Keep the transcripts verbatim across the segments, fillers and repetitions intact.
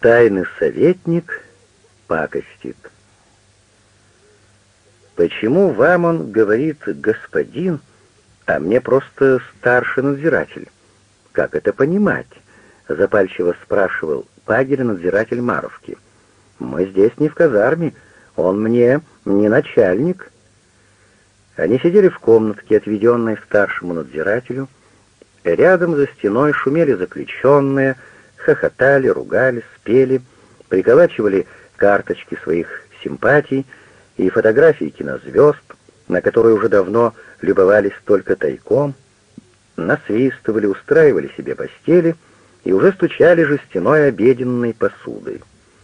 Тайный советник пакостит. Почему вам он говорит «господин», а мне просто старший надзиратель? Как это понимать? Запальчиво спрашивал Пагель, надзиратель Маровки. Мы здесь не в казарме, он мне не начальник. Они сидели в комнатке, отведенной старшему надзирателю. Рядом за стеной шумели заключенные, хохотали, ругались, спели, приколачивали карточки своих симпатий и фотографии кинозвезд, на которые уже давно любовались только тайком, насвистывали, устраивали себе постели и уже стучали жестяной обеденной посудой.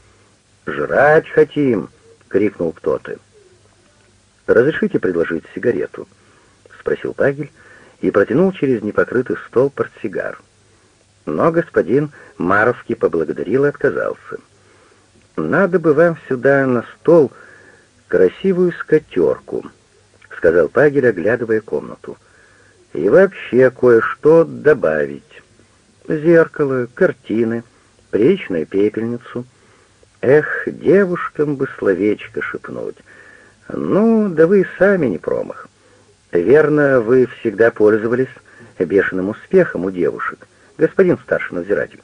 «Жрать хотим!» — крикнул кто-то. «Разрешите предложить сигарету?» — спросил Пагель и протянул через непокрытый стол портсигар. Но господин Маровский поблагодарил и отказался. «Надо бы вам сюда на стол красивую скатерку», — сказал Пагель, оглядывая комнату. «И вообще кое-что добавить. Зеркало, картины, приличную пепельницу. Эх, девушкам бы словечко шепнуть. Ну, да вы сами не промах. Верно, вы всегда пользовались бешеным успехом у девушек, господин старший надзиратель».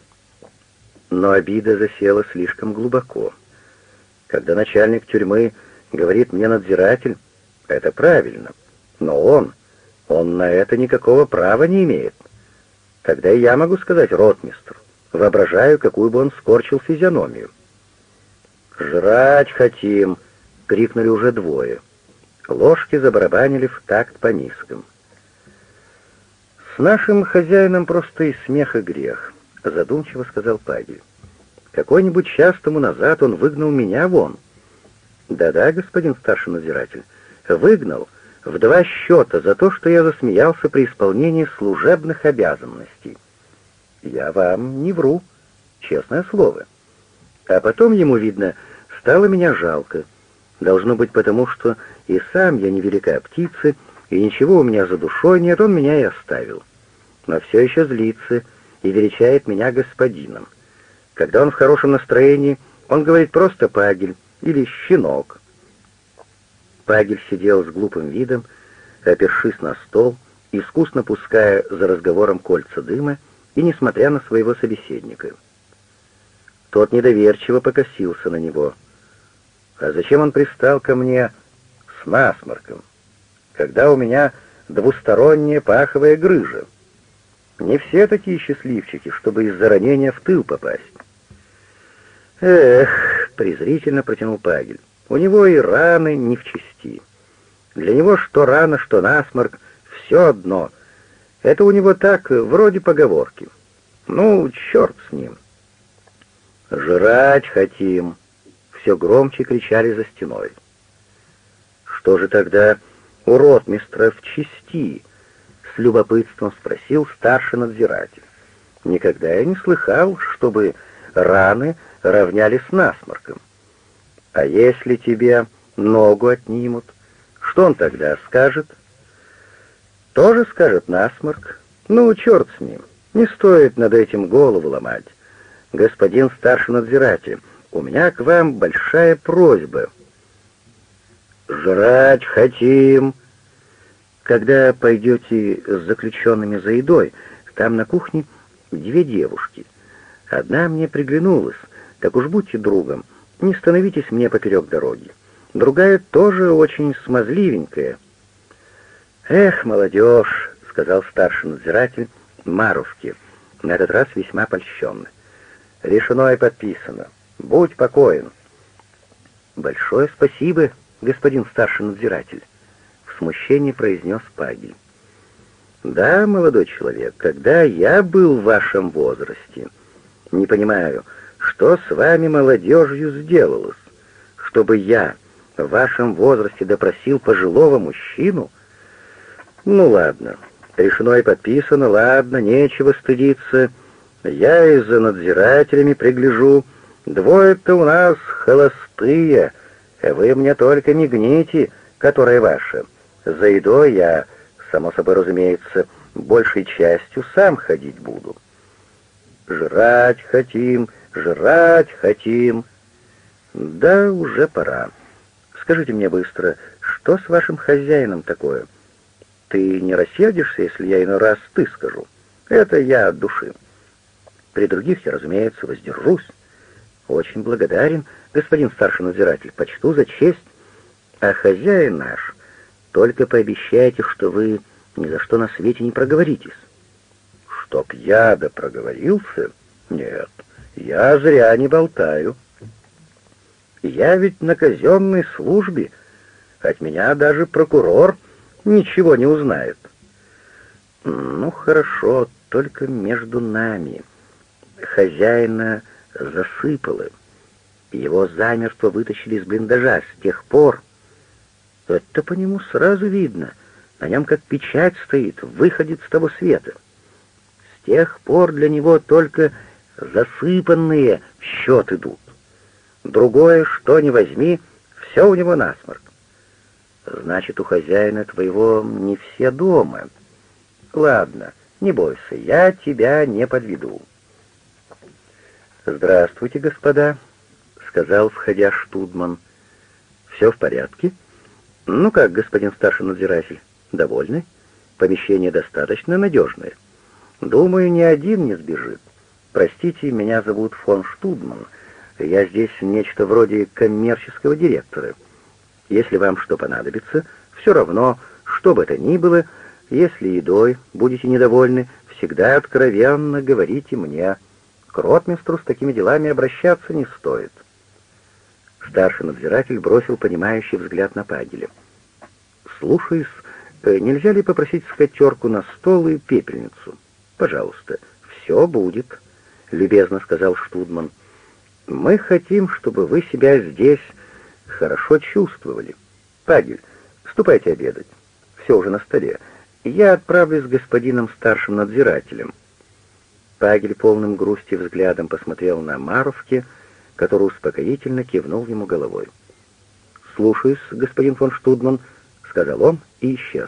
Но обида засела слишком глубоко. Когда начальник тюрьмы говорит мне надзиратель, это правильно, но он, он на это никакого права не имеет. Тогда и я могу сказать ротмистр, воображаю, какую бы он скорчил физиономию. «Жрать хотим!» — крикнули уже двое. Ложки забарабанили в такт по мискам. «С нашим хозяином просто и смех, и грех», — задумчиво сказал Пагель. «Какой-нибудь час тому назад он выгнал меня вон». «Да-да, господин старший надзиратель, выгнал в два счета за то, что я засмеялся при исполнении служебных обязанностей. Я вам не вру, честное слово. А потом ему, видно, стало меня жалко. Должно быть потому, что и сам я невелика птица, и ничего у меня за душой нет, он меня и оставил. Но все еще злится и величает меня господином. Когда он в хорошем настроении, он говорит просто «Пагель» или «щенок». Пагель сидел с глупым видом, опершись на стол, искусно пуская за разговором кольца дыма и несмотря на своего собеседника. Тот недоверчиво покосился на него. «А зачем он пристал ко мне с насморком, когда у меня двусторонняя паховая грыжа? Не все такие счастливчики, чтобы из-за ранения в тыл попасть». «Эх», — презрительно протянул Пагель, — «у него и раны не в чести. Для него что рана, что насморк — все одно. Это у него так, вроде поговорки. Ну, черт с ним». «Жрать хотим!» — все громче кричали за стеной. «Что же тогда у ротмистра в чести?» — с любопытством спросил старший надзиратель. «Никогда я не слыхал, чтобы раны равняли с насморком. А если тебе ногу отнимут, что он тогда скажет?» «Тоже скажет насморк. Ну, черт с ним, не стоит над этим голову ломать. Господин старший надзиратель, у меня к вам большая просьба». «Жрать хотим!» «Когда пойдете с заключенными за едой, там на кухне две девушки. Одна мне приглянулась, так уж будьте другом, не становитесь мне поперек дороги. Другая тоже очень смазливенькая». «Эх, молодежь!» — сказал старший надзиратель Маровки, на этот раз весьма польщенный. «Решено и подписано. Будь покоен». «Большое спасибо, господин старший надзиратель», — в смущении произнес Пагель. «Да, молодой человек, когда я был в вашем возрасте, не понимаю, что с вами молодежью сделалось, чтобы я в вашем возрасте допросил пожилого мужчину? Ну ладно, решено и подписано, ладно, нечего стыдиться. Я и за надзирателями пригляжу. Двое-то у нас холостые. Вы мне только не гните, которая ваша. За едой я, само собой разумеется, большей частью сам ходить буду». «Жрать хотим!» Жрать хотим. Да, уже пора. Скажите мне быстро, что с вашим хозяином такое? Ты не рассердишься, если я иной раз ты скажу? Это я от души. При других я, разумеется, воздержусь. Очень благодарен, господин старший надзиратель, почту за честь. А хозяин наш, только пообещайте, что вы ни за что на свете не проговоритесь. Чтоб я да проговорился? Нет, я зря не болтаю. Я ведь на казенной службе. От меня даже прокурор ничего не узнает. Ну, хорошо, только между нами. Хозяина засыпало. Его замертво вытащили из блиндажа. С тех пор... Это по нему сразу видно. На нем как печать стоит, выходит с того света. С тех пор для него только засыпанные в счет идут. Другое, что ни возьми, все у него насморк. Значит, у хозяина твоего не все дома. Ладно, не бойся, я тебя не подведу. «Здравствуйте, господа», — сказал, входя Штудман. «Все в порядке? Ну как, господин старший надзиратель, довольны? Помещение достаточно надежное. Думаю, ни один не сбежит. Простите, меня зовут фон Штудман. Я здесь нечто вроде коммерческого директора. Если вам что понадобится, все равно, что бы это ни было, если едой будете недовольны, всегда откровенно говорите мне. К ротмистру с такими делами обращаться не стоит». Старший надзиратель бросил понимающий взгляд на Пагеля. «Слушаюсь, нельзя ли попросить скатерку на стол и пепельницу? Пожалуйста, все будет», — любезно сказал Штудман. «Мы хотим, чтобы вы себя здесь хорошо чувствовали. Пагель, ступайте обедать. Все уже на столе. Я отправлюсь с господином старшим надзирателем». Пагель полным грусти взглядом посмотрел на Маровке, который успокоительно кивнул ему головой. «Слушаюсь, господин фон Штудман», — сказал он и исчез.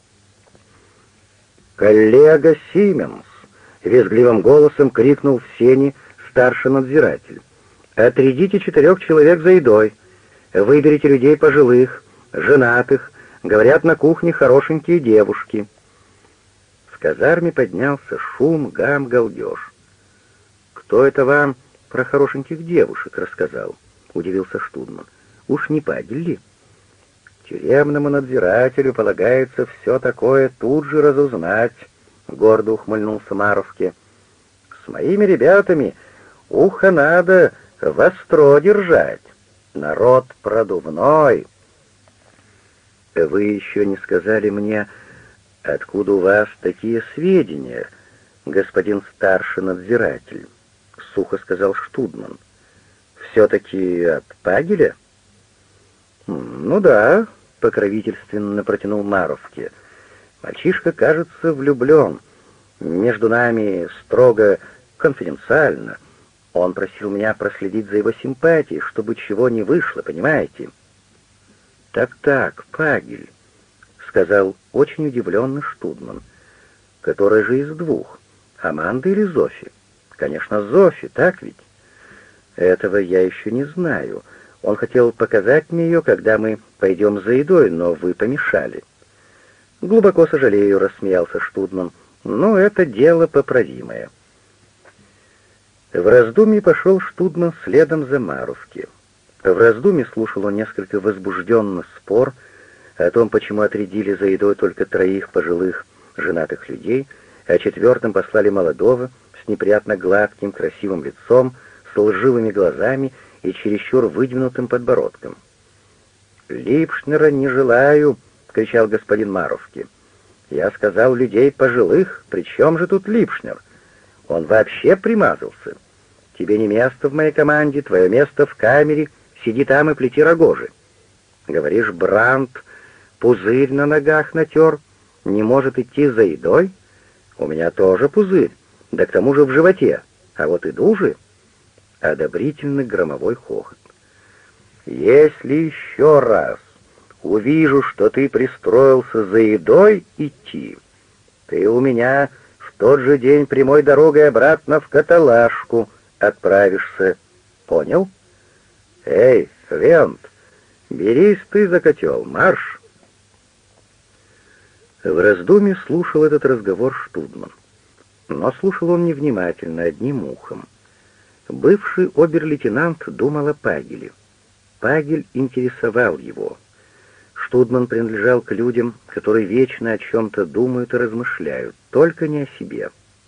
«Коллега Сименс!» — визгливым голосом крикнул в сени старший надзиратель. «Отрядите четырех человек за едой. Выберите людей пожилых, женатых, говорят, на кухне хорошенькие девушки». В казарме поднялся шум, гам, галдеж. «Кто это вам про хорошеньких девушек рассказал?» — удивился Штудман. «Уж не Пагель ли?» «Тюремному надзирателю полагается все такое тут же разузнать», — гордо ухмыльнулся Маровке. «С моими ребятами ухо надо востро держать. Народ продувной». «Вы еще не сказали мне, откуда у вас такие сведения, господин старший надзиратель?» — сухо сказал Штудман. «Все-таки от Пагеля?» «Ну да», — покровительственно протянул Маровке. «Мальчишка, кажется, влюблен. Между нами строго конфиденциально. Он просил меня проследить за его симпатией, чтобы чего не вышло, понимаете?» «Так-так, Пагель», — сказал очень удивленный Штудман. «Который же из двух, Аманда или Зофи?» «Конечно, Зофи, так ведь?» «Этого я еще не знаю. Он хотел показать мне ее, когда мы пойдем за едой, но вы помешали». «Глубоко сожалею», — рассмеялся Штудман, — «но это дело поправимое». В раздумье пошел Штудман следом за Маровки. В раздумье слушал он несколько возбужденно спор о том, почему отрядили за едой только троих пожилых женатых людей, а четвертым послали молодого, с неприятно гладким, красивым лицом, с лживыми глазами и чересчур выдвинутым подбородком. «Липшнера не желаю!» — кричал господин Маровки. «Я сказал людей пожилых, при чем же тут Липшнер? Он вообще примазался. Тебе не место в моей команде, твое место в камере, сиди там и плети рогожи. Говоришь, Брандт пузырь на ногах натер, не может идти за едой? У меня тоже пузырь, да к тому же в животе, а вот иду же». Одобрительный громовой хохот. «Если еще раз увижу, что ты пристроился за едой идти, ты у меня в тот же день прямой дорогой обратно в каталажку отправишься. Понял? Эй, Вент, берись ты за котел, марш!» В раздумье слушал этот разговор Штудман. Но слушал он невнимательно, одним ухом. Бывший обер-лейтенант думал о Пагеле. Пагель интересовал его. Штудман принадлежал к людям, которые вечно о чем-то думают и размышляют, только не о себе.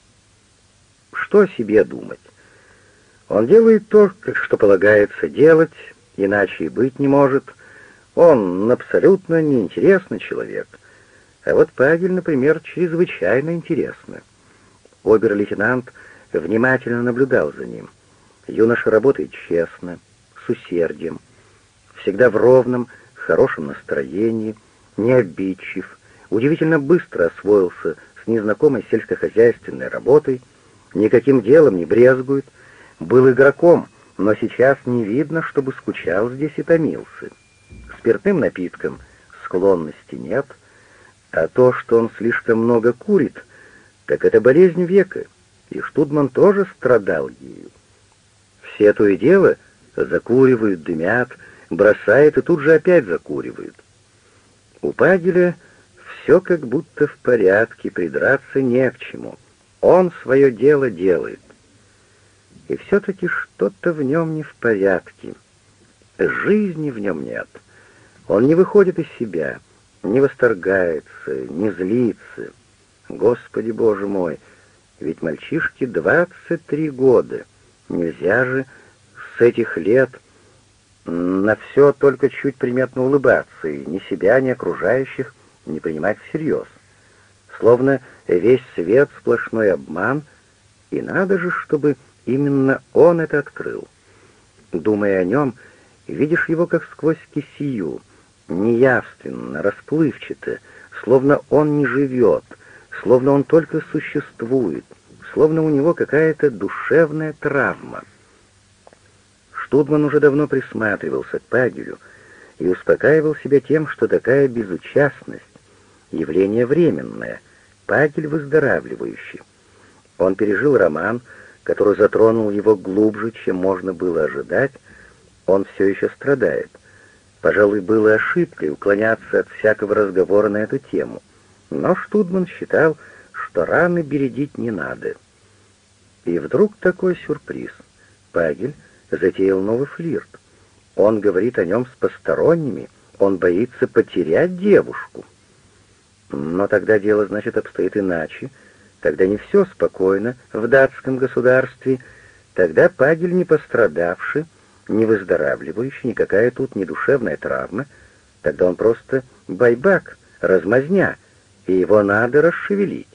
Что о себе думать? Он делает то, как что полагается делать, иначе и быть не может. Он абсолютно неинтересный человек. А вот Пагель, например, чрезвычайно интересный. Обер-лейтенант внимательно наблюдал за ним. Юноша работает честно, с усердием, всегда в ровном, хорошем настроении, не обидчив, удивительно быстро освоился с незнакомой сельскохозяйственной работой, никаким делом не брезгует, был игроком, но сейчас не видно, чтобы скучал здесь и томился. К спиртным напиткам склонности нет, а то, что он слишком много курит, так это болезнь века, и Штудман тоже страдал ею. Все то и дело закуривают, дымят, бросают и тут же опять закуривают. У Пагеля все как будто в порядке, придраться не к чему. Он свое дело делает. И все-таки что-то в нем не в порядке. Жизни в нем нет. Он не выходит из себя, не восторгается, не злится. Господи Боже мой, ведь мальчишке двадцать три года. Нельзя же с этих лет на все только чуть приметно улыбаться и ни себя, ни окружающих не принимать всерьез. Словно весь свет сплошной обман, и надо же, чтобы именно он это открыл. Думая о нем, видишь его как сквозь кисию, неявственно, расплывчато, словно он не живет, словно он только существует, словно у него какая-то душевная травма. Штудман уже давно присматривался к Пагелю и успокаивал себя тем, что такая безучастность — явление временное, Пагель выздоравливающий. Он пережил роман, который затронул его глубже, чем можно было ожидать, он все еще страдает. Пожалуй, было ошибкой уклоняться от всякого разговора на эту тему, но Штудман считал, что раны бередить не надо. И вдруг такой сюрприз. Пагель затеял новый флирт. Он говорит о нем с посторонними, он боится потерять девушку. Но тогда дело, значит, обстоит иначе. Тогда не все спокойно в датском государстве. Тогда Пагель не пострадавший, не выздоравливающий, никакая тут не душевная травма. Тогда он просто байбак, размазня, и его надо расшевелить.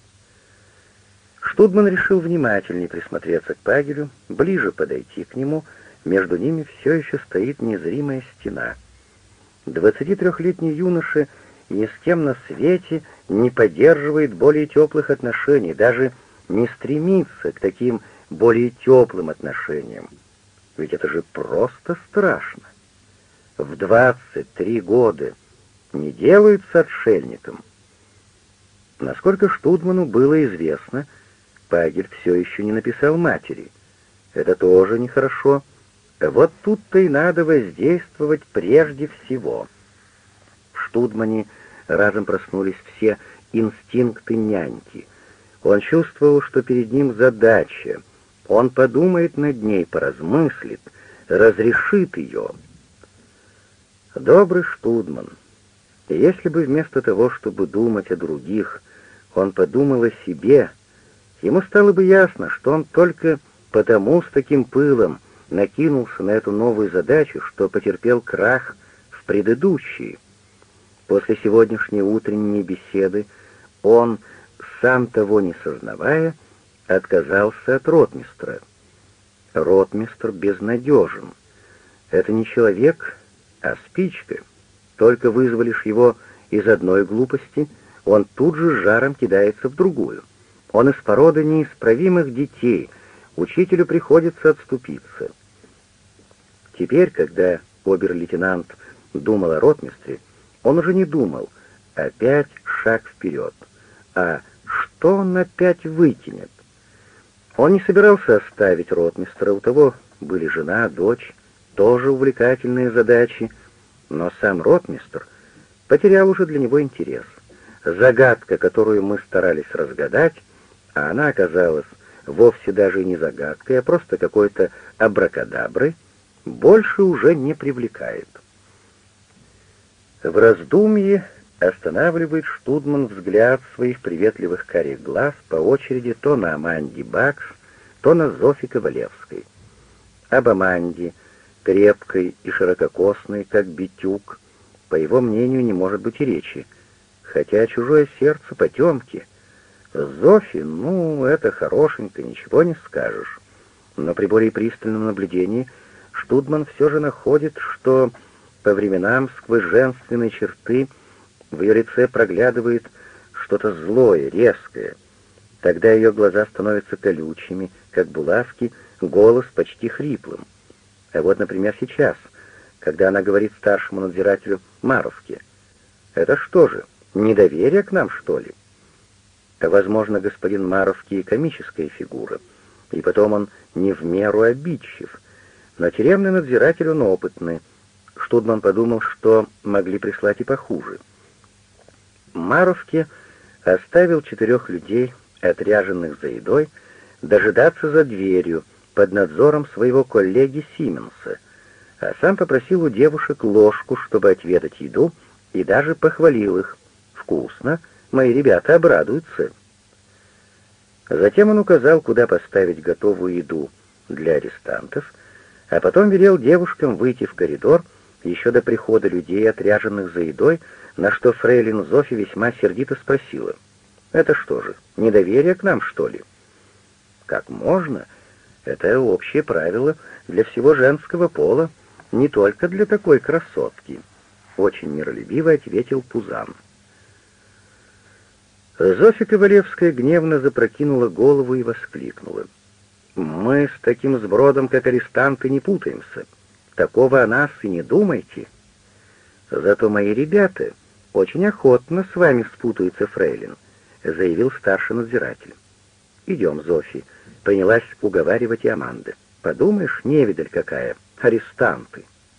Штудман решил внимательнее присмотреться к Пагелю, ближе подойти к нему. Между ними все еще стоит незримая стена. Двадцатитрехлетний юноша ни с кем на свете не поддерживает более теплых отношений, даже не стремится к таким более теплым отношениям. Ведь это же просто страшно. В двадцать три года не делаются отшельником. Насколько Штудману было известно, Пагель все еще не написал матери. Это тоже нехорошо. Вот тут-то и надо воздействовать прежде всего. В Штудмане разом проснулись все инстинкты няньки. Он чувствовал, что перед ним задача. Он подумает над ней, поразмыслит, разрешит ее. Добрый Штудман. И если бы вместо того, чтобы думать о других, он подумал о себе, ему стало бы ясно, что он только потому с таким пылом накинулся на эту новую задачу, что потерпел крах в предыдущей. После сегодняшней утренней беседы он, сам того не сознавая, отказался от ротмистра. Ротмистр безнадежен. Это не человек, а спичка. Только вызволишь его из одной глупости, он тут же жаром кидается в другую. Он из породы неисправимых детей, учителю приходится отступиться. Теперь, когда обер-лейтенант думал о ротмистре, он уже не думал, опять шаг вперед, а что он опять выкинет. Он не собирался оставить ротмистра, у того были жена, дочь, тоже увлекательные задачи, но сам ротмистр потерял уже для него интерес. Загадка, которую мы старались разгадать, а она оказалась вовсе даже и не загадкой, а просто какой-то абракадаброй, больше уже не привлекает. В раздумье останавливает Штудман взгляд своих приветливых карих глаз по очереди то на Аманде Бакс, то на Зофи Ковалевской. Об Аманде, крепкой и ширококосной, как битюк, по его мнению, не может быть и речи, хотя чужое сердце потемки. Зофи, ну, это хорошенько, ничего не скажешь. Но при более пристальном наблюдении Штудман все же находит, что по временам сквозь женственные черты в ее лице проглядывает что-то злое, резкое. Тогда ее глаза становятся колючими, как булавки, голос почти хриплым. А вот, например, сейчас, когда она говорит старшему надзирателю Маровке, «Это что же, недоверие к нам, что ли?» Возможно, господин Маровский комическая фигура, и потом он не в меру обидчив, но тюремный надзиратель он опытный. Штудман подумал, что могли прислать и похуже. Маровке оставил четырех людей, отряженных за едой, дожидаться за дверью под надзором своего коллеги Сименса, а сам попросил у девушек ложку, чтобы отведать еду, и даже похвалил их. «Вкусно, мои ребята обрадуются». Затем он указал, куда поставить готовую еду для арестантов, а потом велел девушкам выйти в коридор еще до прихода людей, отряженных за едой, на что фрейлин Зофи весьма сердито спросила: «Это что же, недоверие к нам, что ли?» «Как можно? Это общее правило для всего женского пола, не только для такой красотки», — очень миролюбиво ответил Пузан. Зофи Ковалевская гневно запрокинула голову и воскликнула: «Мы с таким сбродом, как арестанты, не путаемся. Такого о нас и не думайте. Зато мои ребята очень охотно с вами спутаются, фрейлин», — заявил старший надзиратель. «Идем, Зофи», — принялась уговаривать и Аманда. «Подумаешь, невидаль какая, арестанты».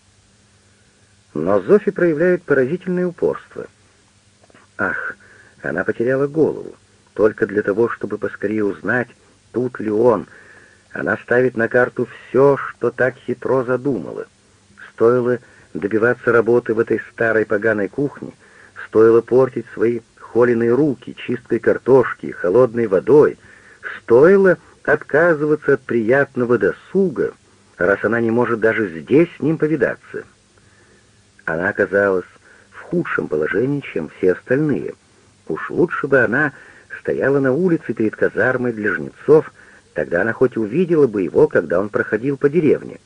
Но Зофи проявляет поразительное упорство. Ах, она потеряла голову. Только для того, чтобы поскорее узнать, тут ли он, она ставит на карту все, что так хитро задумала. Стоило добиваться работы в этой старой поганой кухне, стоило портить свои холеные руки чисткой картошки и холодной водой, стоило отказываться от приятного досуга, раз она не может даже здесь с ним повидаться. Она оказалась в худшем положении, чем все остальные. Уж лучше бы она стояла на улице перед казармой для жнецов, тогда она хоть увидела бы его, когда он проходил по деревне.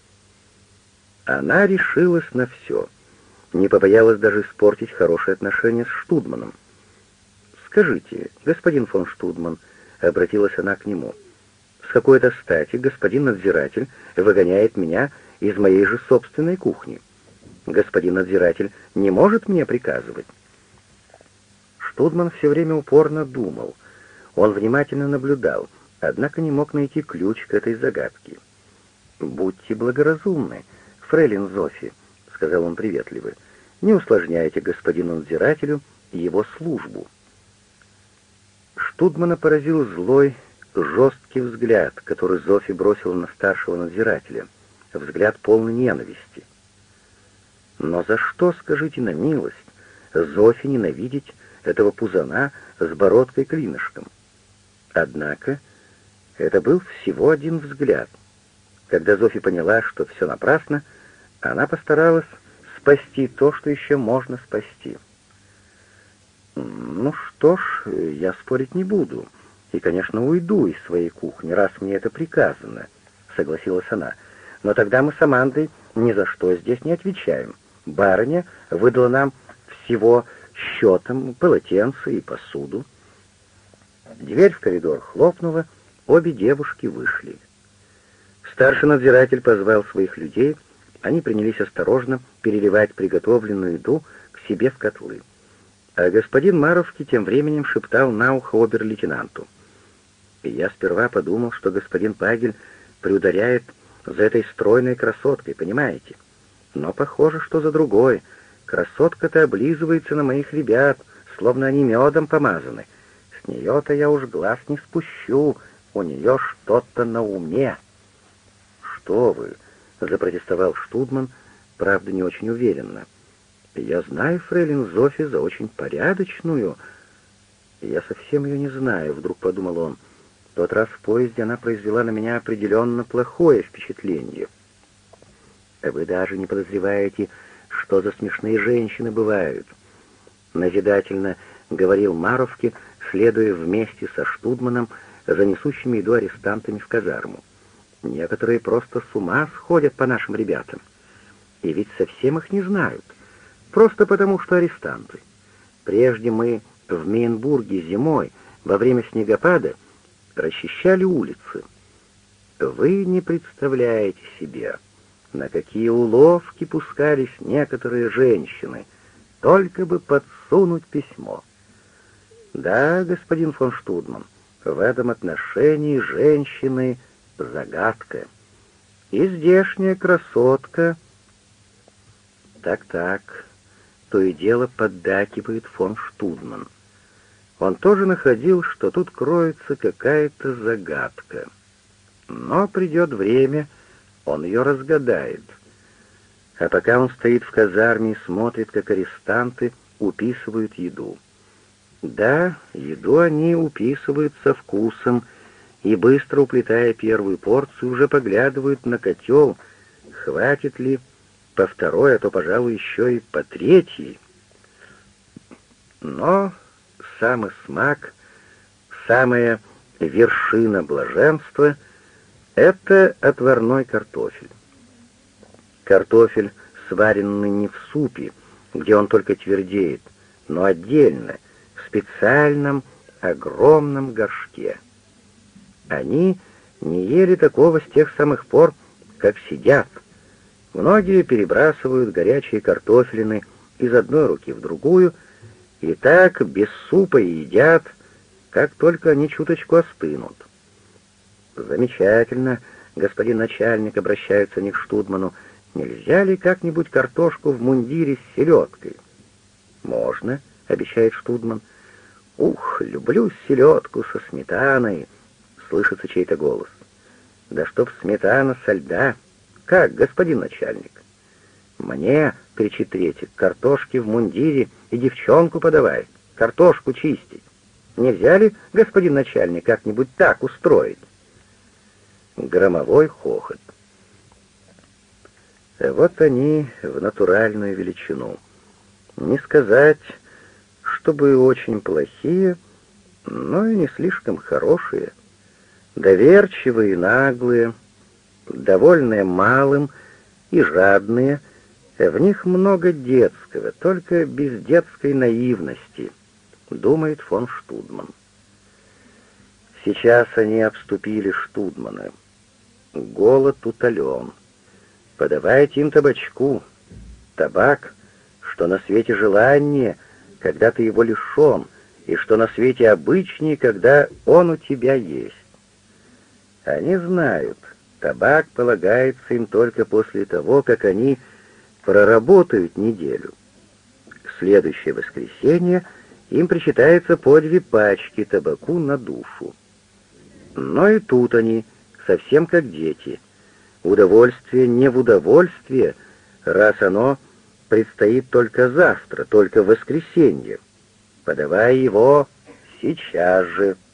Она решилась на все, не побоялась даже испортить хорошие отношения с Штудманом. «Скажите, господин фон Штудман», — обратилась она к нему, — «с какой-то стати господин надзиратель выгоняет меня из моей же собственной кухни? Господин надзиратель не может мне приказывать». Штудман все время упорно думал. Он внимательно наблюдал, однако не мог найти ключ к этой загадке. «Будьте благоразумны, фрейлин Зофи», — сказал он приветливо, — «не усложняйте господину надзирателю его службу». Штудмана поразил злой, жесткий взгляд, который Зофи бросила на старшего надзирателя, взгляд полный ненависти. Но за что, скажите на милость, Зофи ненавидеть этого пузана с бородкой-клинышком? Однако это был всего один взгляд. Когда Зофи поняла, что все напрасно, она постаралась спасти то, что еще можно спасти. «Ну что ж, я спорить не буду, и, конечно, уйду из своей кухни, раз мне это приказано», — согласилась она. «Но тогда мы с Амандой ни за что здесь не отвечаем. Барыня выдала нам всего счетом полотенце и посуду». Дверь в коридор хлопнула, обе девушки вышли. Старший надзиратель позвал своих людей, они принялись осторожно переливать приготовленную еду к себе в котлы. А господин Маровский тем временем шептал на ухо обер-лейтенанту: И я сперва подумал, что господин Пагель приударяет за этой стройной красоткой, понимаете? Но похоже, что за другой. Красотка-то облизывается на моих ребят, словно они медом помазаны. С нее-то я уж глаз не спущу, у нее что-то на уме. «Что вы?» — запротестовал Штудман, правда, не очень уверенно. «Я знаю фрейлин Зофи за очень порядочную». «Я совсем ее не знаю», — вдруг подумал он. «В тот раз в поезде она произвела на меня определенно плохое впечатление». «Вы даже не подозреваете, что за смешные женщины бывают», — назидательно говорил Маровке, следуя вместе со Штудманом за несущими еду арестантами в казарму. «Некоторые просто с ума сходят по нашим ребятам. И ведь совсем их не знают, просто потому что арестанты. Прежде мы в Мейнбурге зимой, во время снегопада, расчищали улицы. Вы не представляете себе, на какие уловки пускались некоторые женщины, только бы подсунуть письмо. Да, господин фон Штудман, в этом отношении женщины — загадка. И здешняя красотка... Так-так, то и дело поддакивает фон Штудман. Он тоже находил, что тут кроется какая-то загадка. Но придет время, он ее разгадает. А пока он стоит в казарме и смотрит, как арестанты уписывают еду. Да, еду они уписывают со вкусом, и, быстро уплетая первую порцию, уже поглядывают на котел, хватит ли по второй, а то, пожалуй, еще и по третьей. Но самый смак, самая вершина блаженства — это отварной картофель. Картофель, сваренный не в супе, где он только твердеет, но отдельно, в специальном огромном горшке. Они не ели такого с тех самых пор, как сидят. Многие перебрасывают горячие картофелины из одной руки в другую, и так без супа едят, как только они чуточку остынут. «Замечательно, господин начальник», — обращаются они к Штудману, — «нельзя ли как-нибудь картошку в мундире с селедкой?» «Можно», — обещает Штудман. «Ух, люблю селедку со сметаной», — слышится чей-то голос. «Да чтоб сметана со льда! Как, господин начальник?» «Мне, — кричит третий, — картошки в мундире и девчонку подавай, картошку чистить. Нельзя ли, господин начальник, как-нибудь так устроить?» Громовой хохот. Вот они в натуральную величину. Не сказать, чтобы очень плохие, но и не слишком хорошие. Доверчивые и наглые, довольные малым и жадные. В них много детского, только без детской наивности, думает фон Штудман. Сейчас они обступили Штудмана. Голод утолен. Подавайте им табачку. Табак, что на свете желание, когда ты его лишен, и что на свете обычнее, когда он у тебя есть. Они знают, табак полагается им только после того, как они проработают неделю. В следующее воскресенье им причитается по две пачки табаку на душу. Но и тут они совсем как дети. Удовольствие не в удовольствие, раз оно предстоит только завтра, только в воскресенье. Подавай его сейчас же.